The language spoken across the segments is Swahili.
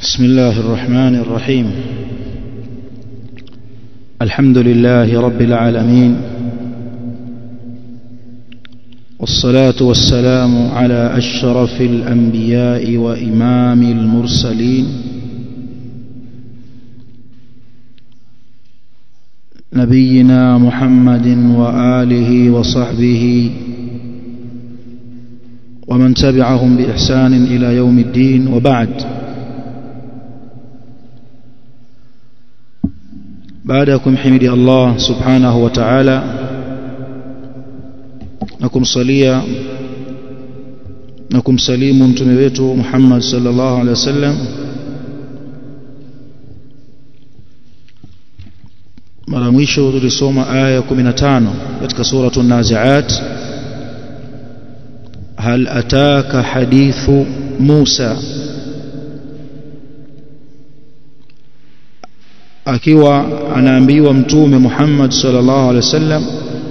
بسم الله الرحمن الرحيم. الحمد لله رب العالمين، والصلاة والسلام على أشرف الأنبياء وإمام المرسلين نبينا محمد وآله وصحبه ومن تبعهم بإحسان إلى يوم الدين، وبعد. بعدكم حمد الله سبحانه وتعالى نكم صليا نكم سليم mtume wetu Muhammad sallallahu alaihi wasallam. Mara mwisho tulisoma aya 15 katika sura an-Nazi'at, hal ataka hadithu Musa, akiwa anaambiwa mtume Muhammad sallallahu alaihi wasallam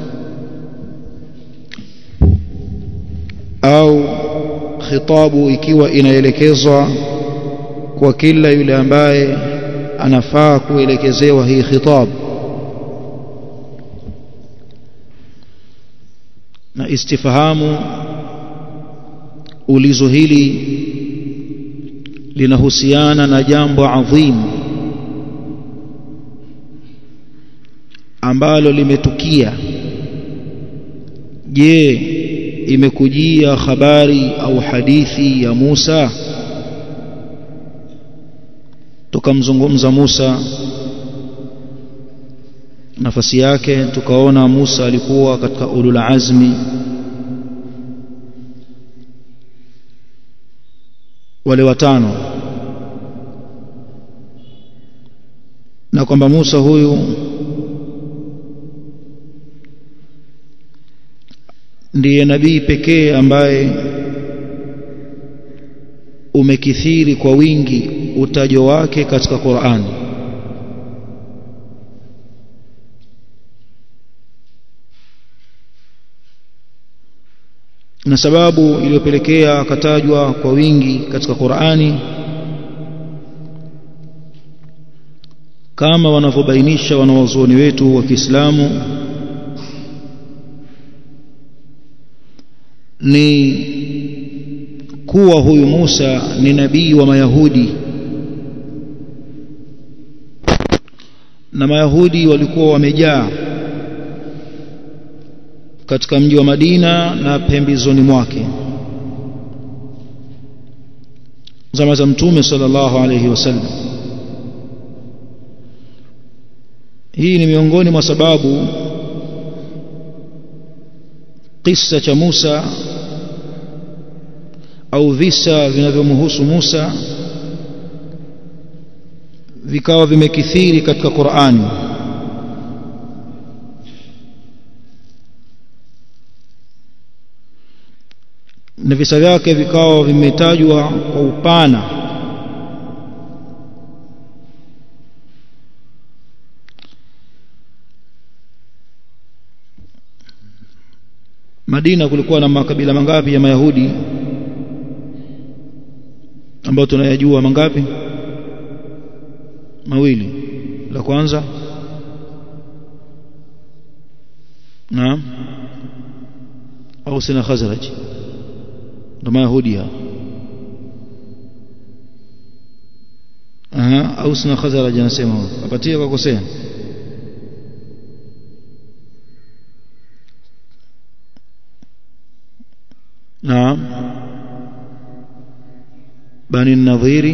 au khitabu ikiwa inaelekezwa kwa kila yule ambaye anafaa kuelekezewa hii khitabu. Na istifahamu ulizo hili linahusiana na jambo adhimu ambalo limetukia. Je, imekujia habari au hadithi ya Musa? Tukamzungumza Musa, nafasi yake, tukaona Musa alikuwa katika ulul azmi wale watano, na kwamba Musa huyu ndiye nabii pekee ambaye umekithiri kwa wingi utajo wake katika Qur'an. Na sababu iliyopelekea akatajwa kwa wingi katika Qur'ani, kama wanavyobainisha wanawazuoni wetu wa Kiislamu, ni kuwa huyu Musa ni nabii wa Mayahudi, na Mayahudi walikuwa wamejaa katika mji wa Madina na pembezoni mwake zama za Mtume sallallahu alayhi wasallam. Hii ni miongoni mwa sababu kisa cha Musa au visa vinavyomhusu Musa vikawa vimekithiri katika Qur'ani. Na visa vyake vikawa vimetajwa kwa upana. Madina kulikuwa na makabila mangapi ya Mayahudi ambao tunayajua? Mangapi? Mawili. La kwanza, naam, Aus na Khazraj ndo Mayahudi hao. Aus na Khazraj anasema apatie kwa kosea. Naam, Bani Nadhiri,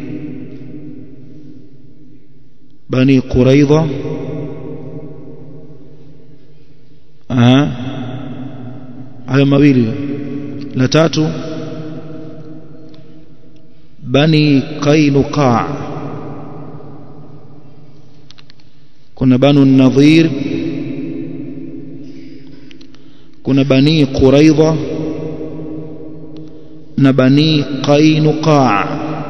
Bani Quraidha, hayo mawili. La tatu, Bani Qainuqa. Kuna Banu Nadhir, kuna Bani Quraidha na Bani Qainuqa.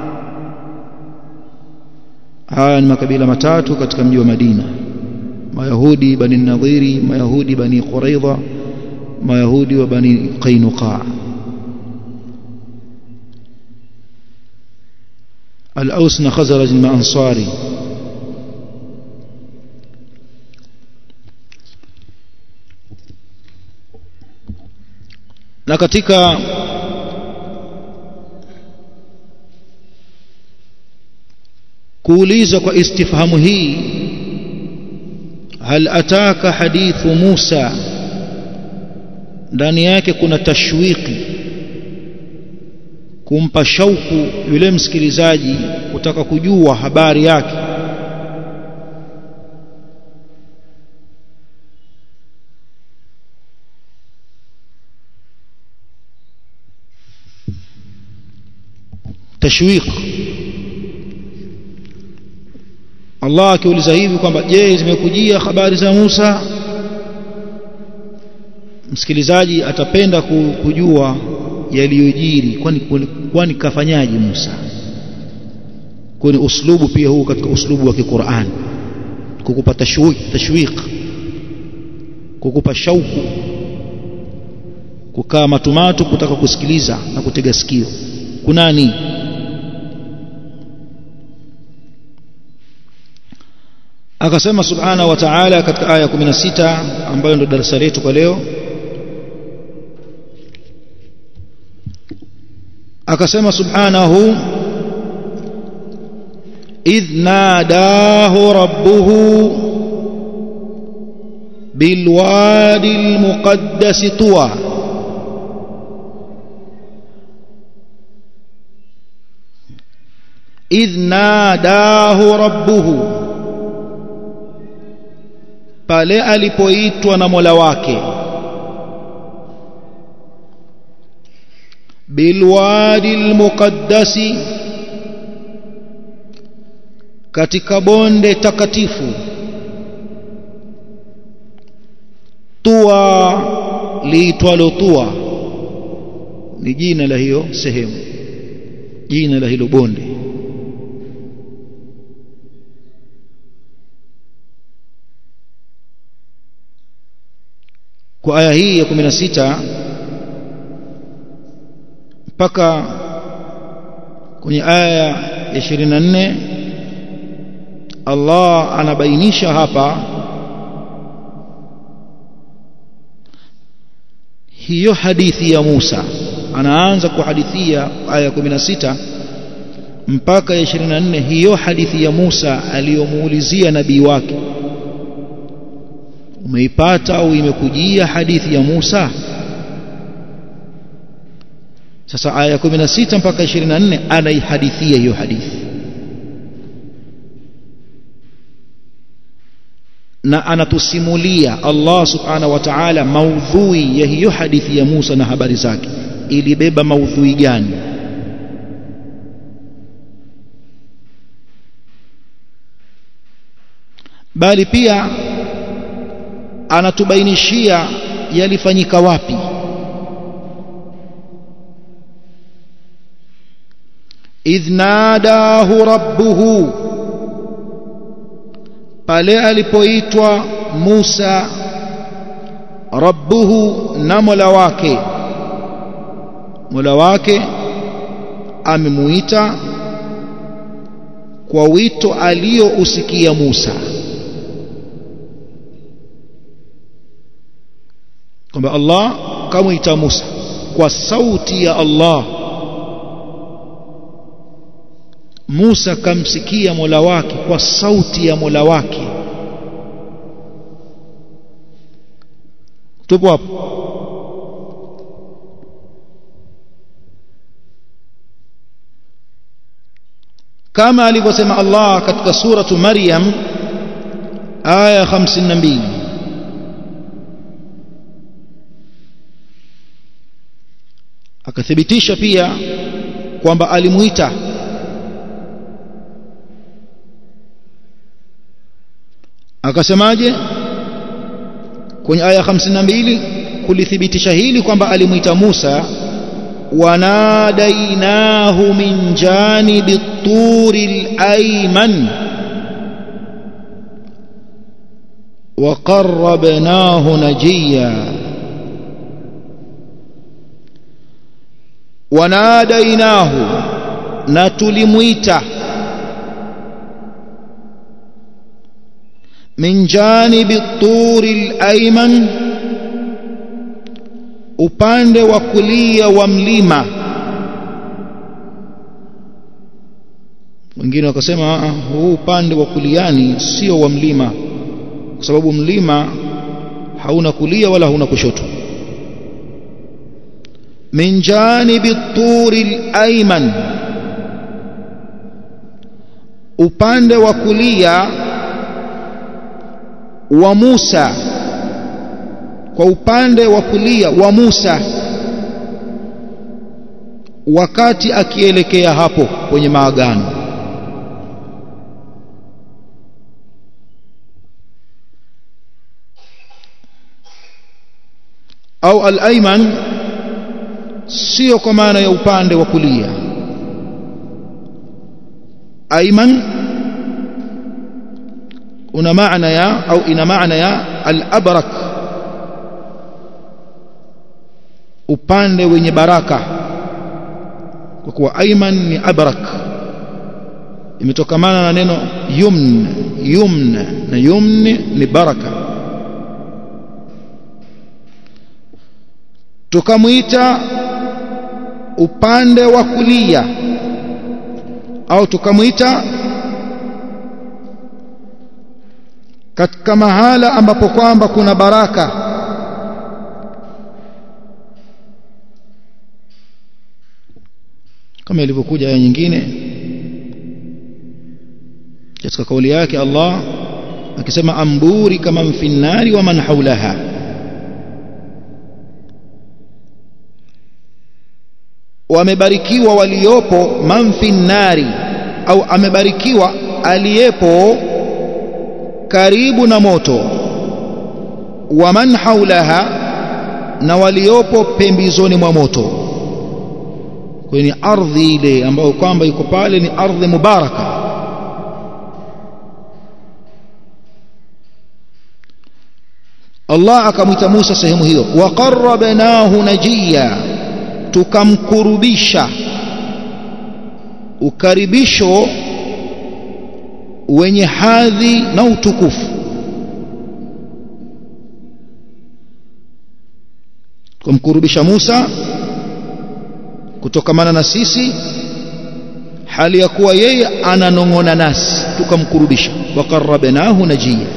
Haya ni makabila matatu katika mji wa Madina: Mayahudi Bani Nadhiri, Mayahudi Bani Quraidha, Mayahudi wa Bani Qainuqa. al-Aus na Khazraj na Ansari. Na katika kuuliza kwa istifhamu hii, hal ataka hadithu Musa, ndani yake kuna tashwiki, kumpa shauku yule msikilizaji kutaka kujua habari yake. Tashwiq. Allah akiuliza hivi kwamba je, zimekujia habari za Musa, msikilizaji atapenda kujua yaliyojiri, kwani kafanyaje Musa. Kwani uslubu pia huu katika uslubu wa Qur'an, kukupa tashwiq, kukupa shauku, kukaa matumatu kutaka kusikiliza na kutega sikio. Kunani? Akasema subhanahu wa ta'ala katika aya 16 ambayo ndio darasa letu kwa leo, akasema subhanahu, idh nadahu rabbuhu bilwadi almuqaddas tuwa, idh nadahu rabbuhu, pale alipoitwa na Mola wake, bilwadi almuqaddasi, katika bonde takatifu, Tuwa liitwalo Tuwa ni jina la hiyo sehemu, jina la hilo bonde. Kwa aya hii ya 16 mpaka kwenye aya ya 24 Allah anabainisha hapa hiyo hadithi ya Musa. Anaanza kuhadithia aya 16 mpaka ya 24 hiyo hadithi ya Musa aliyomuulizia nabii wake, umeipata au imekujia hadithi ya Musa? Sasa aya 16 mpaka 24 anaihadithia hiyo hadithi, na anatusimulia Allah subhanahu wa ta'ala maudhui ya hiyo hadithi ya Musa na habari zake, ilibeba maudhui gani. Bali pia anatubainishia yalifanyika wapi. Idh nadahu rabbuhu, pale alipoitwa Musa rabbuhu, na Mola wake. Mola wake amemuita kwa wito aliyousikia Musa, kwamba Allah kamuita Musa kwa sauti ya Allah. Musa kamsikia Mola wake kwa sauti ya Mola wake. Tupo hapo. Kama alivyosema Allah katika suratu Maryam aya 52, akathibitisha pia kwamba alimuita. Akasemaje kwenye aya 52 kulithibitisha hili kwamba alimuita Musa? wanadainahu min janibi turil ayman wa qarrabnahu najiya. Wanadainahu, na tulimuita min janibi turi al-ayman, upande wa kulia wa mlima. Wengine wakasema huu upande wa kuliani sio wa mlima, kwa sababu mlima hauna kulia wala hauna kushoto. min janibi turi al-ayman, upande wa kulia wa Musa, kwa upande wa kulia wa Musa wakati akielekea hapo kwenye maagano. Au al-ayman sio kwa maana ya upande wa kulia. Ayman una maana ya au ina maana ya al-abrak, upande wenye baraka, kwa kuwa ayman ni abrak, imetokamana na neno yumn, na yumn ni baraka. Tukamuita upande wa kulia au tukamuita katika mahala ambapo kwamba kuna baraka. Kama ilivyokuja aya nyingine katika kauli yake Allah akisema amburi kama fi nari wa man haulaha, wamebarikiwa waliopo man fi nari, au amebarikiwa aliyepo karibu na moto, wa man haulaha, na waliopo pembezoni mwa moto. Kwenye ardhi ile ambayo kwamba iko pale ni ardhi mubaraka. Allah akamwita Musa sehemu hiyo, wa qarrabnahu najiya, tukamkurubisha ukaribisho wenye hadhi na utukufu. Tukamkurubisha Musa kutokamana na sisi, hali ya kuwa yeye ananong'ona nasi, tukamkurubisha. wa qarrabnahu najiya.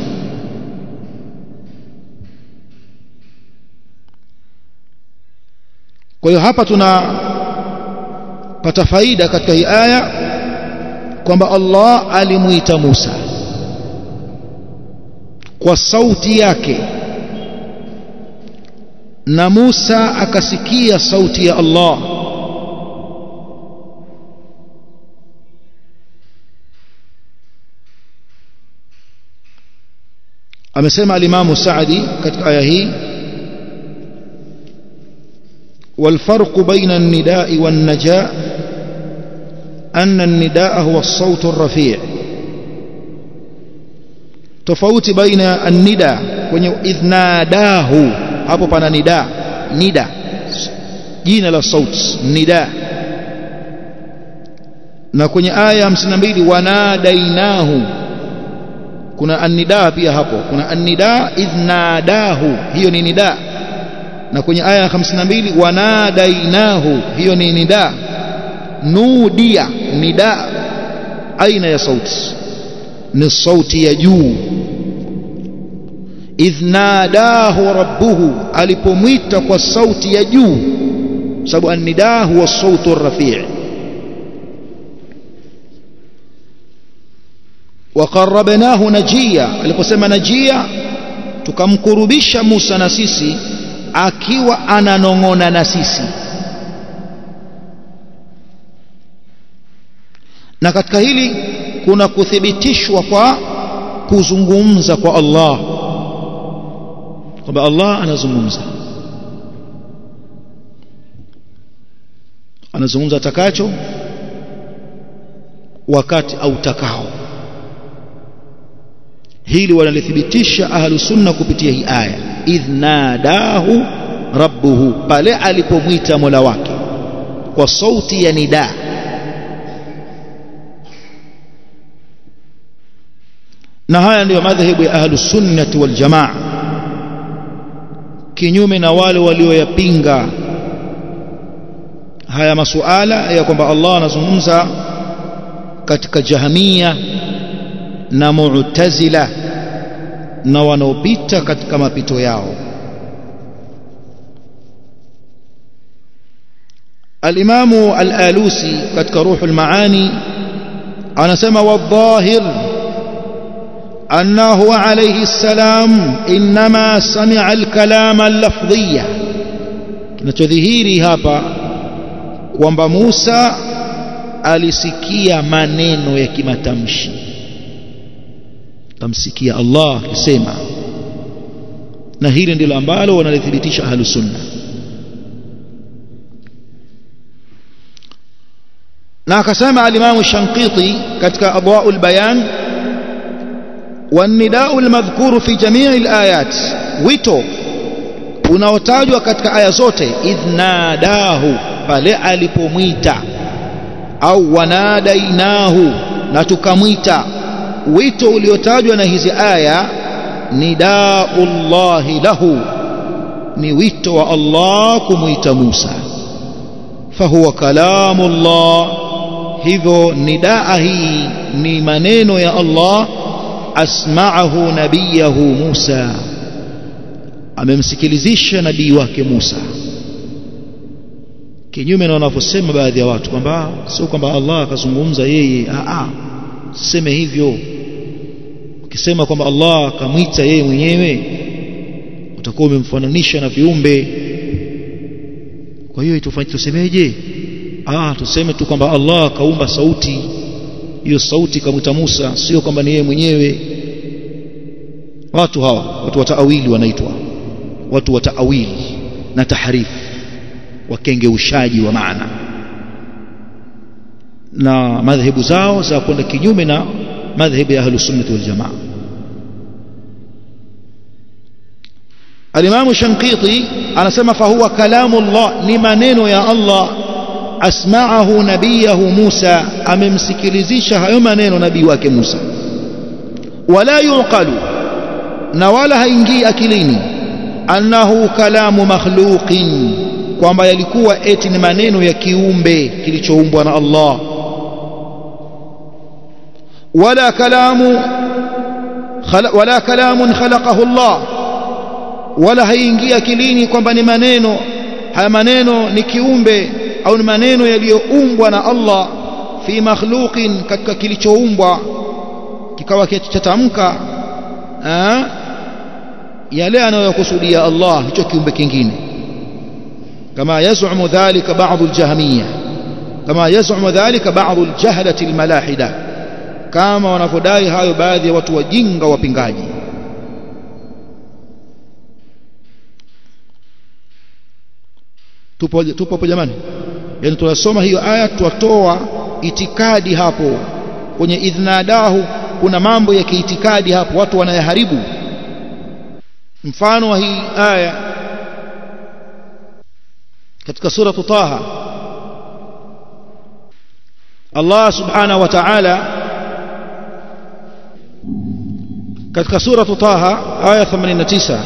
Kwa hiyo hapa tunapata faida katika hii aya kwamba Allah alimuita Musa kwa sauti yake, na Musa akasikia sauti ya Allah. Amesema al-Imam Sa'di katika aya hii, والفرق بين النداء والنجاء أن النداء هو الصوت الرفيع. تفاوت بين النداء إذ ناداه، hapo pana nida jina la sauti nida, na kwenye aya 52 wanadainahu kuna an-nida pia hapo, kuna an-nida idh nadahu, hiyo ni nida. Na kwenye aya 52 wanadainahu, hiyo ni nida. Nudia, nida aina ya sauti, ni sauti ya juu. idh nadahu rabbuhu, alipomwita kwa sauti ya juu, sababu an-nida huwa sautu ar-rafi'. wa qarrabnahu najiya, aliposema najiya tukamkurubisha Musa na sisi akiwa ananong'ona na sisi. Na katika hili kuna kuthibitishwa kwa kuzungumza kwa Allah, kwamba Allah anazungumza atakacho wakati autakao. Hili wanalithibitisha ahlu sunna kupitia hii aya, idh nadahu rabbuhu, pale alipomwita Mola wake kwa sauti ya nida. na haya ndio madhehebu ya ahlus sunnah wal jamaa, kinyume na wale walioyapinga haya masuala ya kwamba Allah anazungumza katika Jahmiya na Mu'tazila na wanaopita katika mapito yao. Al-Imamu Al-Alusi katika Ruhul Maani anasema wadhahir annahu alayhi salam inma sami'a al-kalama al-lafdhiyya. Kinachodhihiri hapa kwamba Musa alisikia maneno ya kimatamshi, tamsikia Allah akisema, na hili ndilo ambalo wanalithibitisha ahlus sunna. na akasema al-Imam Shanqiti katika Adwa'ul Bayan, wan-nida'u al-madhkuru fi jami' al-ayat, wito unaotajwa katika aya zote, idhnadahu, pale alipomwita, au wanadainahu, na tukamwita. Wito uliotajwa na hizi aya nidaullahi lahu, ni wito wa Allah kumwita Musa. Fahuwa kalamullah, hivyo nidaa hii ni maneno ya Allah. Asma'ahu nabiyahu Musa, amemsikilizisha nabii wake Musa. Kinyume na wanavyosema baadhi ya watu kwamba sio kwamba Allah akazungumza yeye, sema hivyo. Ukisema kwamba Allah akamwita yeye mwenyewe utakuwa umemfananisha na viumbe. Kwa hiyo tusemeje? Tuseme tu kwamba Allah akaumba sauti, hiyo sauti kamwita Musa, sio kwamba ni yeye mwenyewe. Watu hawa, watu wa taawili wanaitwa watu wa taawili na tahrifu, wakengeushaji wa maana, na madhehebu zao za kwenda kinyume na madhehebu ya ahlus sunnah wal jamaa. Al-Imam Shanqiti anasema fahuwa kalamullah, ni maneno ya Allah. Asma'ahu nabiyahu Musa, amemsikilizisha hayo maneno nabii wake Musa. Wala yuqalu, na wala haingii akilini, annahu kalamu makhluqin, kwamba yalikuwa eti ni maneno ya kiumbe kilichoumbwa na Allah. wala kalamun khalaqahu Allah, wala haingii akilini kwamba ni maneno, haya maneno ni kiumbe au ni maneno yaliyoumbwa na Allah. Fi makhluqin, katika kilichoumbwa kikawa chatamka yale anayokusudia Allah, hicho kiumbe kingine. كما يزعم ذلك بعض الجهمية، كما يزعم ذلك بعض الجهلة الملاحدة، كما wanafodai hayo baadhi ya watu wajinga wapingaji. Tupo jamani? Yani tunasoma hiyo aya, tutoa itikadi hapo kwenye idhnadahu. Kuna mambo ya kiitikadi hapo watu wanayaharibu. Mfano wa hii aya katika sura Taha, Allah subhanahu wa ta'ala katika sura Taha aya 89,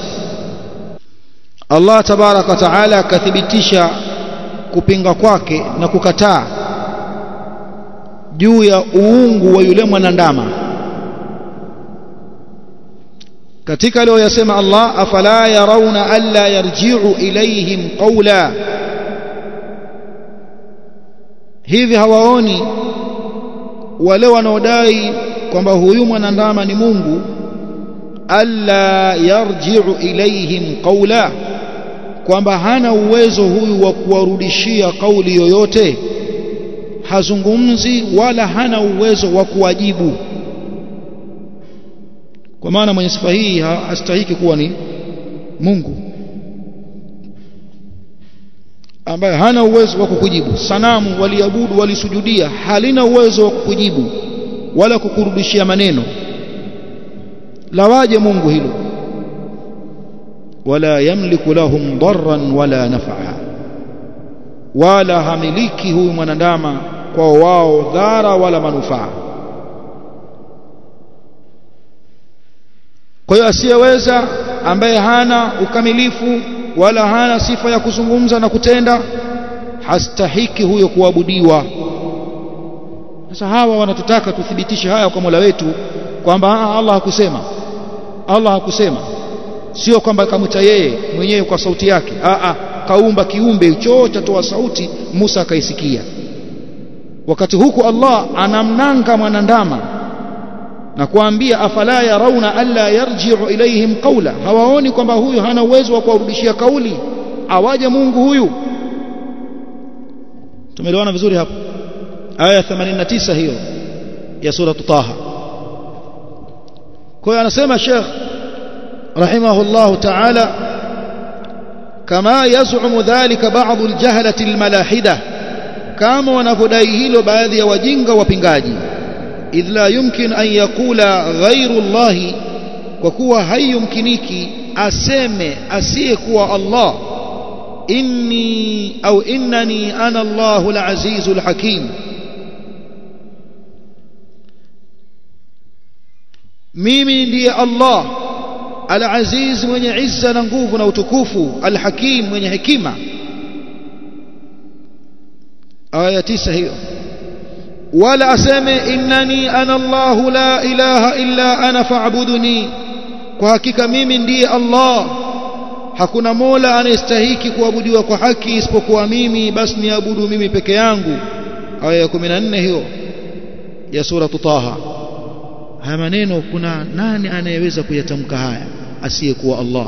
Allah tabaraka wa ta'ala akathibitisha kupinga kwake na kukataa juu ya uungu wa yule mwanandama. Katika aliyoyasema Allah, afala yarawna alla yarji'u ilayhim qawla, hivi hawaoni wale wanaodai kwamba huyu mwanandama ni Mungu, alla yarji'u ilayhim qawla, kwamba hana uwezo huyu wa kuwarudishia kauli yoyote, hazungumzi wala hana uwezo wa kuwajibu. Kwa maana mwenye sifa hii hastahiki kuwa ni Mungu, ambaye hana uwezo wa kukujibu. Sanamu waliabudu, walisujudia, halina uwezo wa kukujibu wala kukurudishia maneno. Lawaje Mungu hilo? Wala yamliku lahum darran wala naf'a, wala hamiliki huyu mwanandama kwa wao dhara wala manufaa. kwa hiyo asiyeweza ambaye hana ukamilifu wala hana sifa ya kuzungumza na kutenda hastahiki huyo kuabudiwa. Sasa hawa wanatutaka tuthibitishe haya kwa Mola wetu kwamba Allah hakusema, sio kwamba kamuta yeye mwenyewe kwa sauti yake, kaumba kiumbe hicho chatoa sauti Musa akaisikia. Wakati huku Allah anamnanga mwanandama na kuambia afala yarauna alla yarji'u ilayhim qawla, hawaoni kwamba huyu hana uwezo wa kuwarudishia kauli, awaje Mungu huyu. Tumeelewana vizuri hapo? Aya 89 hiyo ya sura Taha. Kwa hiyo anasema Sheikh rahimahullah ta'ala, kama yaz'umu dhalika ba'd al-jahlati al-malahida, kama wanavyodai hilo baadhi ya wajinga wapingaji. idh la yumkin an yaqula ghayru Allah, kwa kuwa haiyumkiniki aseme asiyekuwa Allah inni au innani ana Allahu al-azizul hakim, mimi ndiye Allah al-aziz mwenye izza na nguvu na utukufu, al-hakim mwenye hekima. aya 9 hiyo. wala aseme innani ana Allahu la ilaha illa ana fa'buduni, kwa hakika mimi ndiye Allah, hakuna mola anayestahiki kuabudiwa kwa haki isipokuwa mimi, basi niabudu mimi peke yangu. aya 14 hiyo ya sura Taha. Haya maneno kuna nani anayeweza kuyatamka haya asiyekuwa Allah,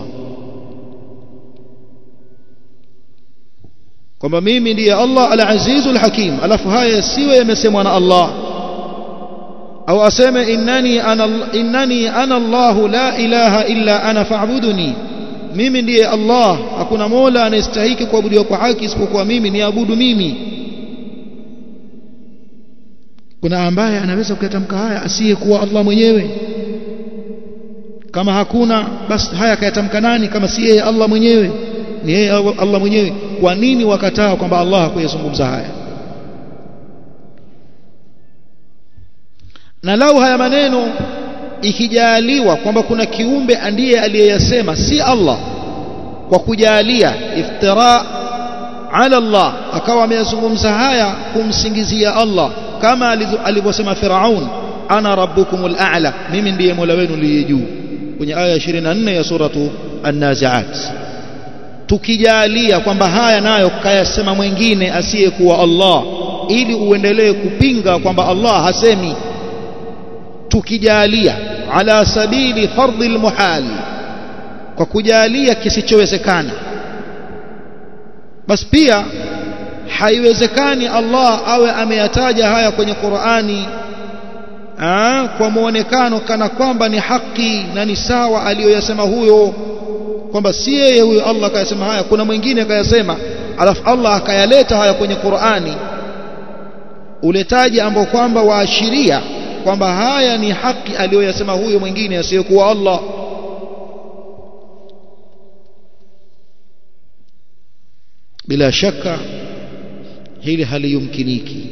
kwamba mimi ndiye Allah al-azizul hakim, alafu haya siwe yamesemwa na Allah. au aseme innani ana Allah la ilaha illa ana fa'buduni, mimi ndiye Allah, hakuna mola anayestahiki kuabudiwa kwa haki isipokuwa mimi, niabudu mimi. Kuna ambaye anaweza kuyatamka haya asiyekuwa Allah mwenyewe? Kama hakuna, basi haya kayatamka nani kama si yeye Allah mwenyewe? Ni yeye Allah mwenyewe. Kwa nini wakataa kwamba Allah hakuyazungumza haya? Na lau haya maneno ikijaliwa kwamba kuna kiumbe ndiye aliyeyasema si Allah, kwa kujalia iftira ala Allah, akawa ameyazungumza haya kumsingizia Allah, kama alivyosema Firaun, ana rabbukumul a'la, mimi ndiye mola wenu aliye juu, kwenye aya 24 ya suratu An-Nazi'at. Tukijalia kwamba haya nayo kayasema mwingine asiyekuwa Allah, ili uendelee kupinga kwamba Allah hasemi, tukijalia ala sabili fardhil muhal, kwa kujalia kisichowezekana, basi pia haiwezekani Allah awe ameyataja haya kwenye Qur'ani kwa muonekano kana kwamba ni haki na ni sawa aliyoyasema huyo, kwamba si yeye huyo Allah kayasema haya, kuna mwingine kayasema, alafu Allah akayaleta haya kwenye Qur'ani, uletaji ambao kwamba waashiria kwamba haya ni haki aliyoyasema huyo mwingine asiyekuwa Allah. Bila shaka hili haliyumkiniki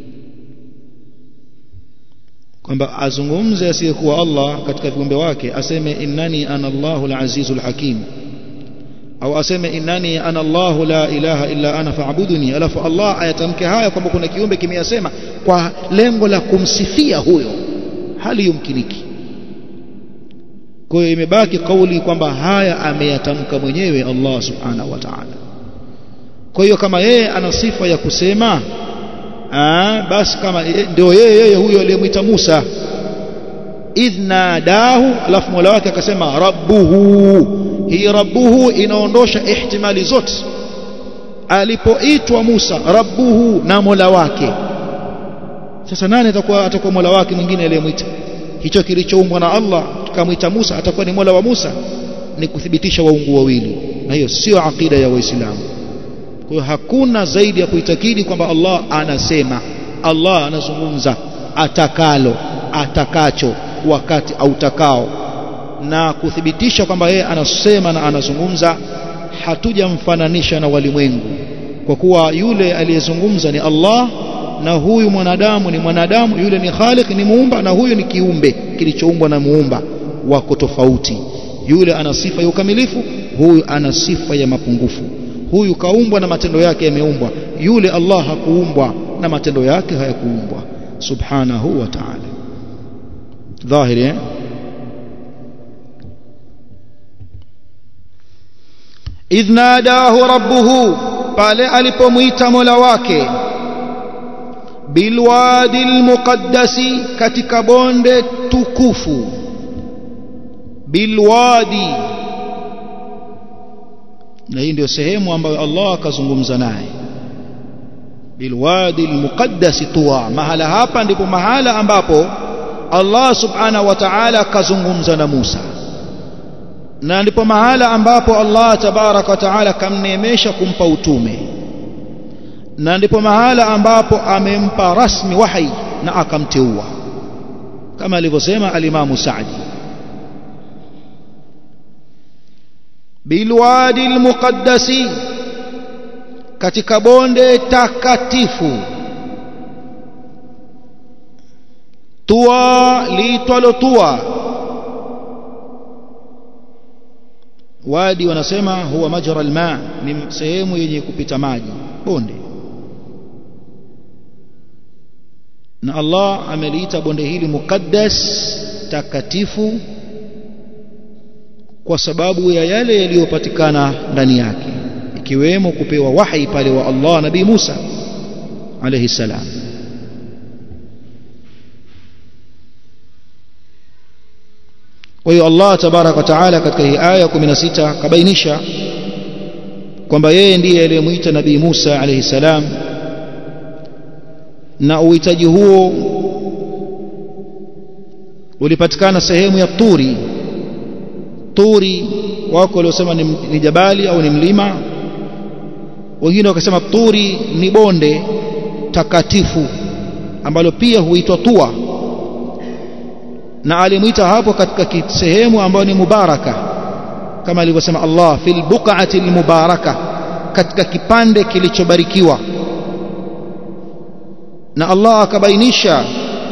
kwamba azungumze asiyekuwa Allah katika viumbe wake, aseme innani ana Allahu al-azizul hakim, au aseme innani ana Allahu la ilaha illa ana fa'buduni, alafu Allah ayatamke haya kwamba kuna kiumbe kimeyasema kwa lengo la kumsifia huyo, haliyumkiniki. Kwa hiyo imebaki kauli kwamba haya ameyatamka mwenyewe Allah subhanahu wa ta'ala. Kwa hiyo kama yeye ana sifa ya kusema, basi kama ndio yeye huyo aliyemwita Musa, idhnadahu, alafu mola wake akasema rabbuhu. Hii rabbuhu inaondosha ihtimali zote. Alipoitwa Musa rabbuhu na mola wake, sasa nani atakuwa mola wake mwingine aliyemwita? Hicho kilichoumbwa na Allah tukamwita Musa atakuwa ni mola wa Musa? Ni kuthibitisha waungu wawili, na hiyo sio akida ya Waislamu. Kwa hiyo hakuna zaidi ya kuitakidi kwamba Allah anasema, Allah anazungumza atakalo, atakacho, wakati autakao, na kuthibitisha kwamba yeye anasema na anazungumza. Hatujamfananisha na walimwengu, kwa kuwa yule aliyezungumza ni Allah na huyu mwanadamu ni mwanadamu, yule ni khaliq, ni muumba, na huyu ni kiumbe kilichoumbwa na muumba. wako tofauti. Yule ana sifa ya ukamilifu, huyu ana sifa ya mapungufu. Huyu kaumbwa na matendo yake yameumbwa, yule Allah hakuumbwa na matendo yake hayakuumbwa subhanahu wa ta'ala. Dhahiri idh nadahu rabbuhu, pale alipomuita Mola wake, bilwadi almuqaddasi, katika bonde tukufu. Bilwadi, na hii ndio sehemu ambayo Allah akazungumza naye. Bilwadi almuqaddasi tuwa, mahala hapa ndipo mahala ambapo Allah subhanahu wa ta'ala akazungumza na Musa, na ndipo mahala ambapo Allah tabaraka wa ta'ala kamneemesha kumpa utume, na ndipo mahala ambapo amempa rasmi wahi na akamteua, kama alivyosema al-Imam Sa'di. Bilwadi almuqaddasi, katika bonde takatifu. Tuwa liitwalo Tuwa. Wadi wanasema huwa majra alma, ni sehemu yenye kupita maji, bonde. Na Allah ameliita bonde hili muqaddas, takatifu, kwa sababu ya yale yaliyopatikana ndani yake, ikiwemo kupewa wahi pale wa Allah Nabii Musa alayhi salam. Kwa hiyo Allah tabaraka wa taala katika hii aya 16 kabainisha kwamba yeye ndiye aliyemuita Nabii Musa alayhi salam, na uhitaji huo ulipatikana sehemu ya Turi. Turi wako waliosema ni jabali au ni mlima, wengine wakasema Turi ni bonde takatifu ambalo pia huitwa Tuwa, na alimuita hapo katika sehemu ambayo ni mubaraka, kama alivyosema Allah fil buq'ati almubaraka, katika kipande kilichobarikiwa. Na Allah akabainisha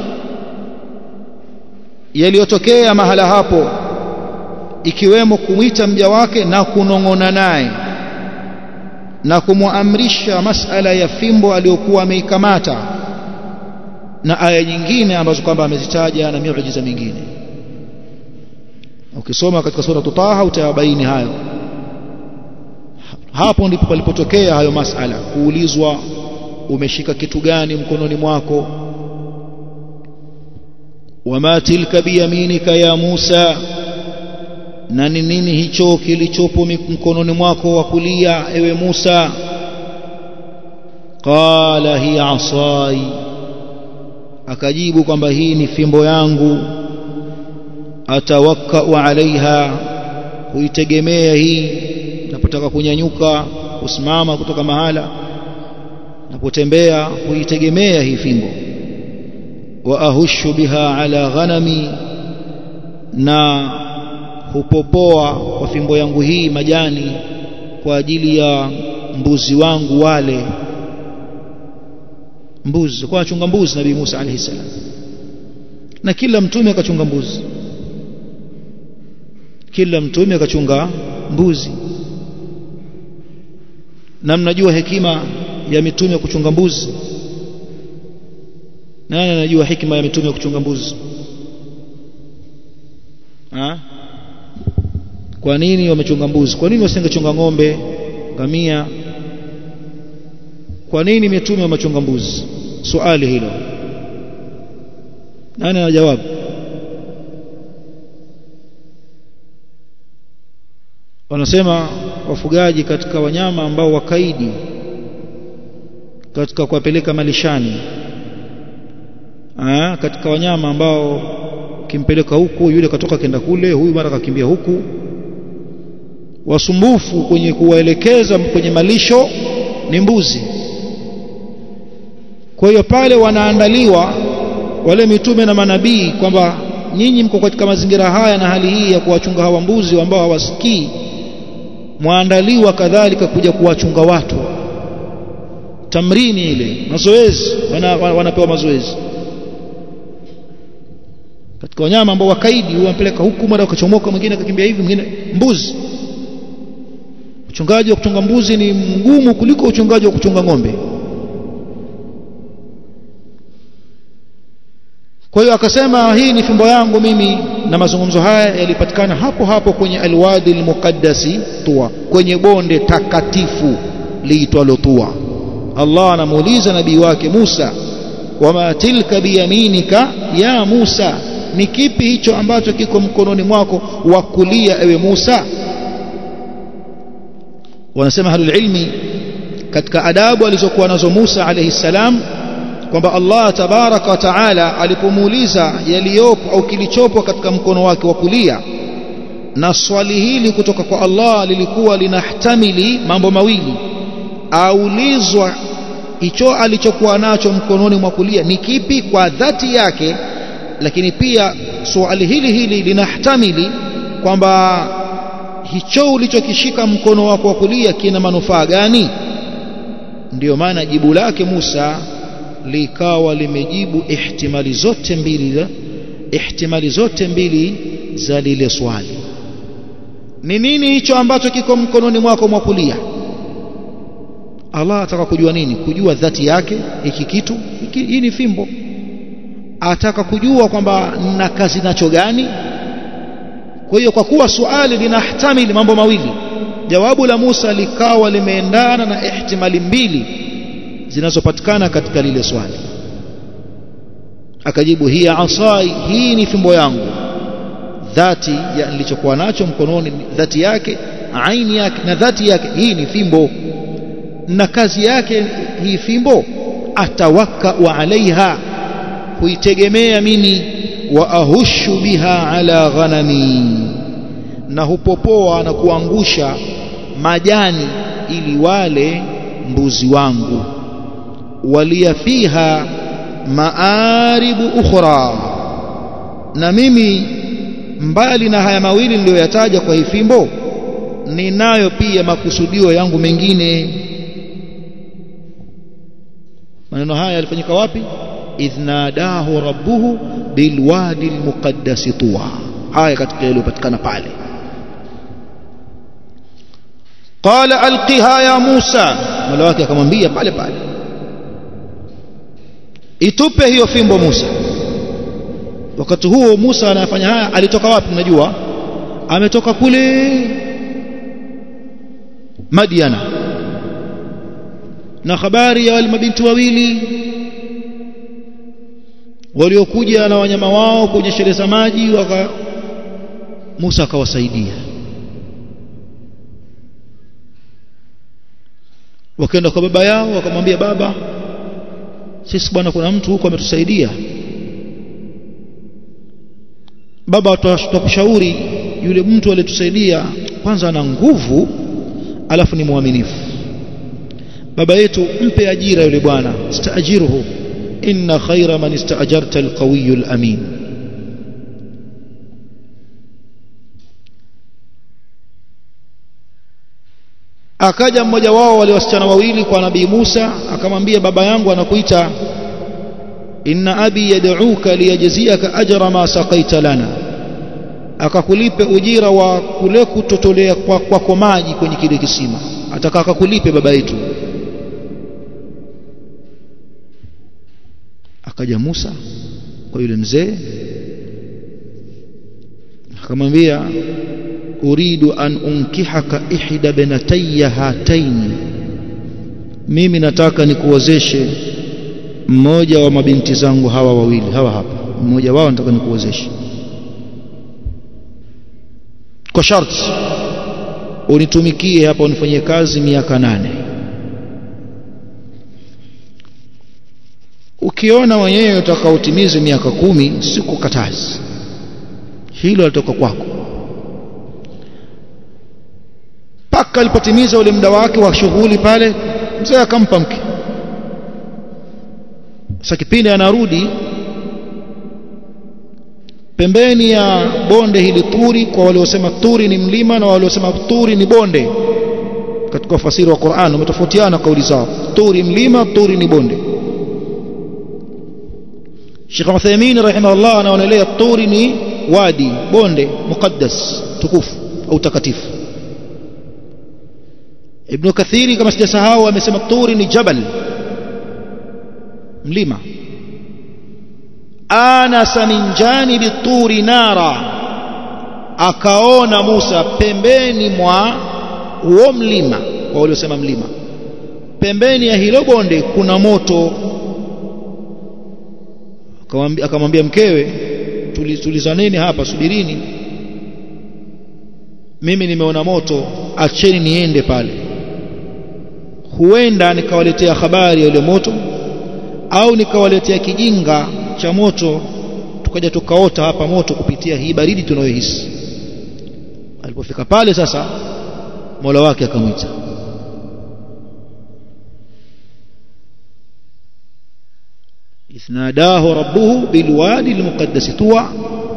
yaliyotokea mahala hapo, ikiwemo kumwita mja wake na kunong'ona naye na kumuamrisha masala ya fimbo aliyokuwa ameikamata, na aya nyingine ambazo kwamba amezitaja na miujiza mingine. Ukisoma katika sura Taha utayabaini hayo. Hapo ndipo palipotokea hayo masala, kuulizwa umeshika kitu gani mkononi mwako, wama tilka biyaminika ya Musa, na ni nini hicho kilichopo mkononi mwako wa kulia ewe Musa? Qala hiya asai, akajibu kwamba hii ni fimbo yangu, atawakkau alaiha, huitegemea hii napotaka kunyanyuka kusimama kutoka mahala, napotembea huitegemea hii fimbo. Wa ahushu biha ala ghanami, na hupopoa kwa fimbo yangu hii majani kwa ajili ya mbuzi wangu wale. Mbuzi, kwa achunga mbuzi Nabii Musa alayhi salam, na kila mtume akachunga mbuzi, kila mtume akachunga mbuzi. Na mnajua hekima ya mitume kuchunga mbuzi? Nani anajua hekima ya mitume kuchunga mbuzi? Kwa nini wamechunga mbuzi? Kwa nini wasingechunga ng'ombe, ngamia? Kwa nini mitume wamechunga mbuzi? Swali hilo, nani ana jawabu? Wanasema wafugaji katika wanyama ambao wakaidi katika kuwapeleka malishani, katika wanyama ambao kimpeleka huku yule katoka kenda kule, huyu mara kakimbia huku, wasumbufu kwenye kuwaelekeza kwenye malisho ni mbuzi. Kwa hiyo pale wanaandaliwa wale mitume na manabii kwamba nyinyi mko katika mazingira haya na hali hii ya kuwachunga hawa mbuzi ambao hawasikii, muandaliwa kadhalika kuja kuwachunga watu. Tamrini ile, mazoezi, wanapewa mazoezi. katika wanyama ambao wakaidi huampeleka huku mara ukachomoka mwingine akakimbia hivi mwingine mbuzi. Uchungaji wa kuchunga mbuzi ni mgumu kuliko uchungaji wa kuchunga ng'ombe. Kwa hiyo akasema hii ni fimbo yangu mimi, na mazungumzo haya yalipatikana hapo hapo kwenye alwadi almuqaddasi Tuwa, kwenye bonde takatifu liitwalo Tuwa. Allah anamuuliza nabii wake Musa, wama tilka biyaminika ya Musa, ni kipi hicho ambacho kiko mkononi mwako wa kulia ewe Musa? Wanasema ahlul ilmi katika adabu alizokuwa nazo Musa alayhi salam kwamba Allah tabaraka wa taala alipomuuliza yaliyopo au kilichopo katika mkono wake wa kulia, na swali hili kutoka kwa Allah lilikuwa linahtamili mambo mawili. Aulizwa hicho alichokuwa nacho mkononi mwa kulia ni kipi kwa dhati yake, lakini pia swali hili linahtamili kwamba hicho ulichokishika mkono wako wa kulia kina manufaa gani. Ndiyo maana jibu lake Musa likawa limejibu ihtimali zote mbili za lile swali. Ni nini hicho ambacho kiko mkononi mwako mwa kulia? Allah ataka kujua nini? Kujua dhati yake hiki kitu, hii ni fimbo. Ataka kujua kwamba na kazi nacho gani? Kwa hiyo kwa kuwa swali linahtamili mambo mawili, jawabu la Musa likawa limeendana na ihtimali mbili zinazopatikana katika lile swali. Akajibu hiya asai, hii ni fimbo yangu. Dhati ya nilichokuwa nacho mkononi, dhati yake, aini yake na dhati yake, hii ni fimbo. Na kazi yake hii fimbo, atawakkau alaiha, huitegemea mimi, wa ahushu biha ala ghanami, na hupopoa na kuangusha majani ili wale mbuzi wangu. Waliya fiha maaribu ukhra, na mimi mbali na haya mawili niliyoyataja kwa hii fimbo, ninayo pia makusudio yangu mengine. Maneno haya yalifanyika wapi? idhnadahu rabbuhu bilwadi almuqaddasi Tuwa. Haya katika yaliyopatikana pale. Qala alqiha ya Musa, Mola wake akamwambia pale pale, itupe hiyo fimbo Musa. Wakati huo Musa anafanya haya, alitoka wapi? Mnajua ametoka kule Madiana na habari ya wale mabinti wawili waliokuja na wanyama wao kwenye sherehe za maji, Musa akawasaidia. Wakaenda kwa baba yao wakamwambia, baba, sisi bwana kuna mtu huko ametusaidia. Baba, tutakushauri, yule mtu aliyetusaidia kwanza ana nguvu, alafu ni mwaminifu. Baba yetu, mpe ajira yule bwana, staajiruhu, inna khaira man istaajarta alqawiyyu alamin. Akaja mmoja wao wale wasichana wawili kwa nabii Musa, akamwambia, baba yangu anakuita, inna abi yad'uka liyajziyaka ajra ma saqaita lana, akakulipe ujira wa kule kutotolea kwako maji kwenye kile kisima, ataka akakulipe baba yetu. Akaja Musa kwa yule mzee akamwambia, uridu an unkihaka ihda binatayya hataini, mimi nataka nikuozeshe mmoja wa mabinti zangu hawa wawili, hawa hapa, mmoja wao nataka nikuozeshe kwa sharti unitumikie hapa, unifanyie kazi miaka 8. Ukiona wenyewe utakaotimize miaka 10 sikukatazi, hilo litoka kwako. Paka alipotimiza ule muda wake wa shughuli pale, mzee akampa mke. Sasa kipindi anarudi pembeni ya bonde hili Turi, kwa waliosema Turi ni mlima na waliosema Turi ni bonde, katika ufasiri wa Qur'an umetofautiana kauli zao. Turi mlima, Turi ni bonde. Sheikh Uthaymeen rahimahullah anaonelea Turi ni wadi, bonde muqaddas, tukufu au takatifu. Ibn Kathiri kama sijasahau amesema Turi ni jabal, mlima. Anasa min janibi Turi nara, akaona Musa pembeni mwa huo mlima, kwa waliosema mlima, pembeni ya hilo bonde kuna moto. Akamwambia mkewe, tulizaneni hapa, subirini, mimi nimeona moto, acheni niende pale, huenda nikawaletea habari ya ile moto au nikawaletea kijinga cha moto, tukaja tukaota hapa moto kupitia hii baridi tunayohisi. Alipofika pale sasa, Mola wake akamwita. Ithnadahu rabbuhu bilwadi almuqaddas tuwa.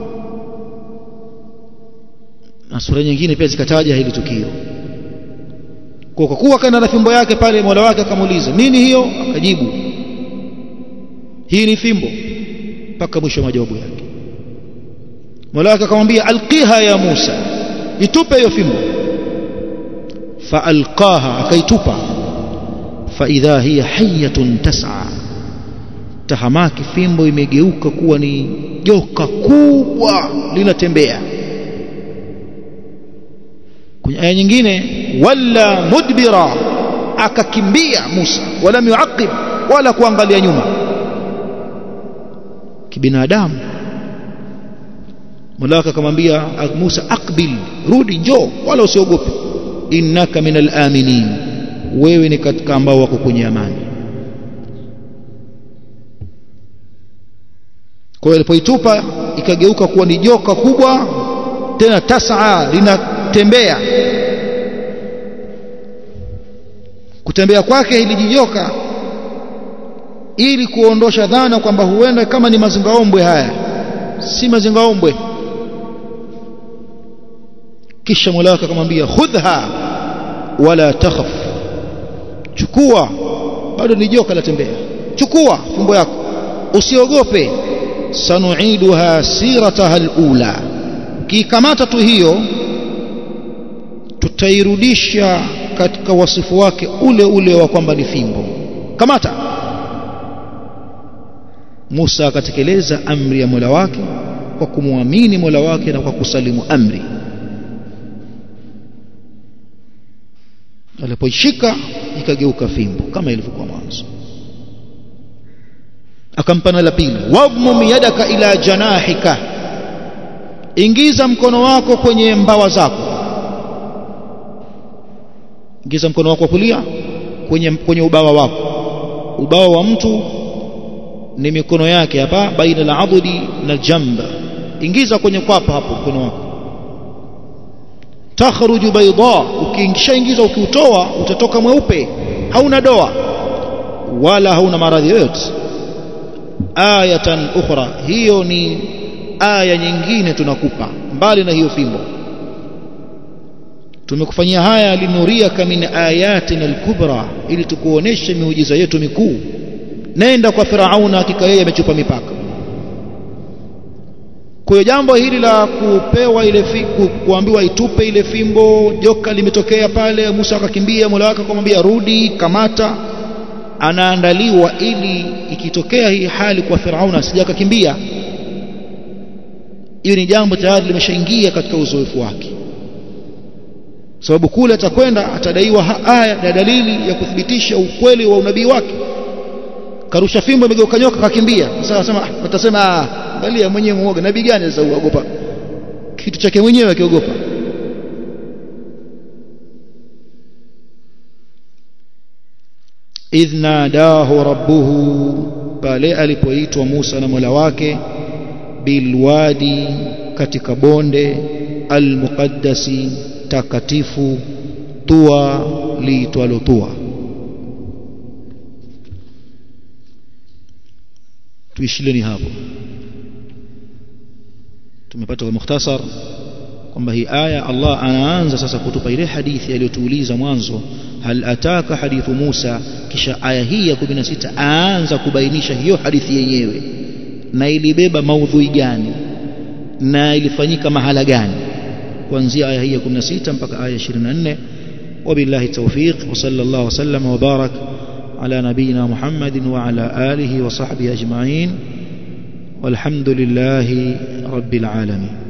Na sura nyingine pia zikataja hili tukio. Kwa kuwa kana na fimbo yake pale, Mola wake akamuuliza, nini hiyo? Akajibu, hii ni fimbo, mpaka mwisho majawabu yake. Mola wake akamwambia, alqiha ya Musa, itupe hiyo fimbo. Faalqaha, akaitupa. Faidha hiya hayyatun tas'a, tahamaki fimbo imegeuka kuwa ni joka kubwa linatembea. Kwenye aya nyingine, wala mudbira, akakimbia Musa, wala yuaqib, wala kuangalia nyuma, kibinadamu. Mola wake akamwambia Musa, aqbil, rudi, njoo, wala usiogope, innaka minal aminin, wewe ni katika ambao wako kwenye amani. Kwa hiyo alipoitupa ikageuka kuwa ni joka kubwa, tena tasaa, linatembea. Kutembea kwake hili jijoka ili kuondosha dhana kwamba huenda kama ni mazingaombwe. Haya si mazingaombwe. Kisha Mola wake akamwambia, khudha wala takhaf, chukua, bado ni joka latembea, chukua fimbo yako, usiogope. Sanuiduha sirataha alula, kikamata tu hiyo tutairudisha katika wasifu wake ule ule wa kwamba ni fimbo. Kamata. Musa akatekeleza amri ya Mola wake kwa kumwamini Mola wake na kwa kusalimu amri. Alipoishika ikageuka fimbo kama ilivyokuwa mwanzo. Akampana la pili, wadmum yadaka ila janahika, ingiza mkono wako kwenye mbawa zako. Ingiza mkono wako wa kulia kwenye ubawa wako. Ubawa wa mtu ni mikono yake hapa, baina la adudi na jamba. Ingiza kwenye kwapa hapo mkono wako. Takhruju bayda, ukishaingiza ukiutoa utatoka mweupe, hauna doa wala hauna maradhi yoyote. Ayatan ukhra, hiyo ni aya nyingine tunakupa mbali na hiyo fimbo. Tumekufanyia haya linuriaka min ayatina al-kubra, ili tukuoneshe miujiza yetu mikuu. Nenda kwa Firauna, hakika yeye amechupa mipaka. Kwa hiyo jambo hili la kupewa ile kuambiwa itupe ile fimbo, joka limetokea pale, Musa akakimbia, Mola wake akamwambia rudi, kamata, anaandaliwa ili ikitokea hii hali kwa Firauna asijakakimbia. Hiyo ni jambo tayari limeshaingia katika uzoefu wake, sababu kule atakwenda atadaiwa aya na dalili ya kuthibitisha ukweli wa unabii wake. Karusha fimbo, imegeuka nyoka, kakimbia. Sasa watasema angalia mwenyewe muoga. Nabii gani sasa uogopa kitu chake mwenyewe akiogopa? idh nadahu rabbuhu, pale alipoitwa Musa na Mola wake, bilwadi, katika bonde, almuqaddasi, takatifu, Tuwa, liitwalo Tuwa. Tuishileni hapo. Tumepata kwa mukhtasar kwamba hii aya Allah anaanza sasa kutupa ile hadithi aliyotuuliza mwanzo, hal ataka hadithu Musa. Kisha aya hii ya 16 aanza kubainisha hiyo hadithi yenyewe, na ilibeba maudhui gani na ilifanyika mahala gani, kuanzia aya hii ya 16 mpaka aya 24. wabillahi tawfiq wa sallallahu wasallam wa barak ala nabiyina Muhammadin wa ala alihi wa sahbihi ajma'in walhamdulillahi rabbil alamin.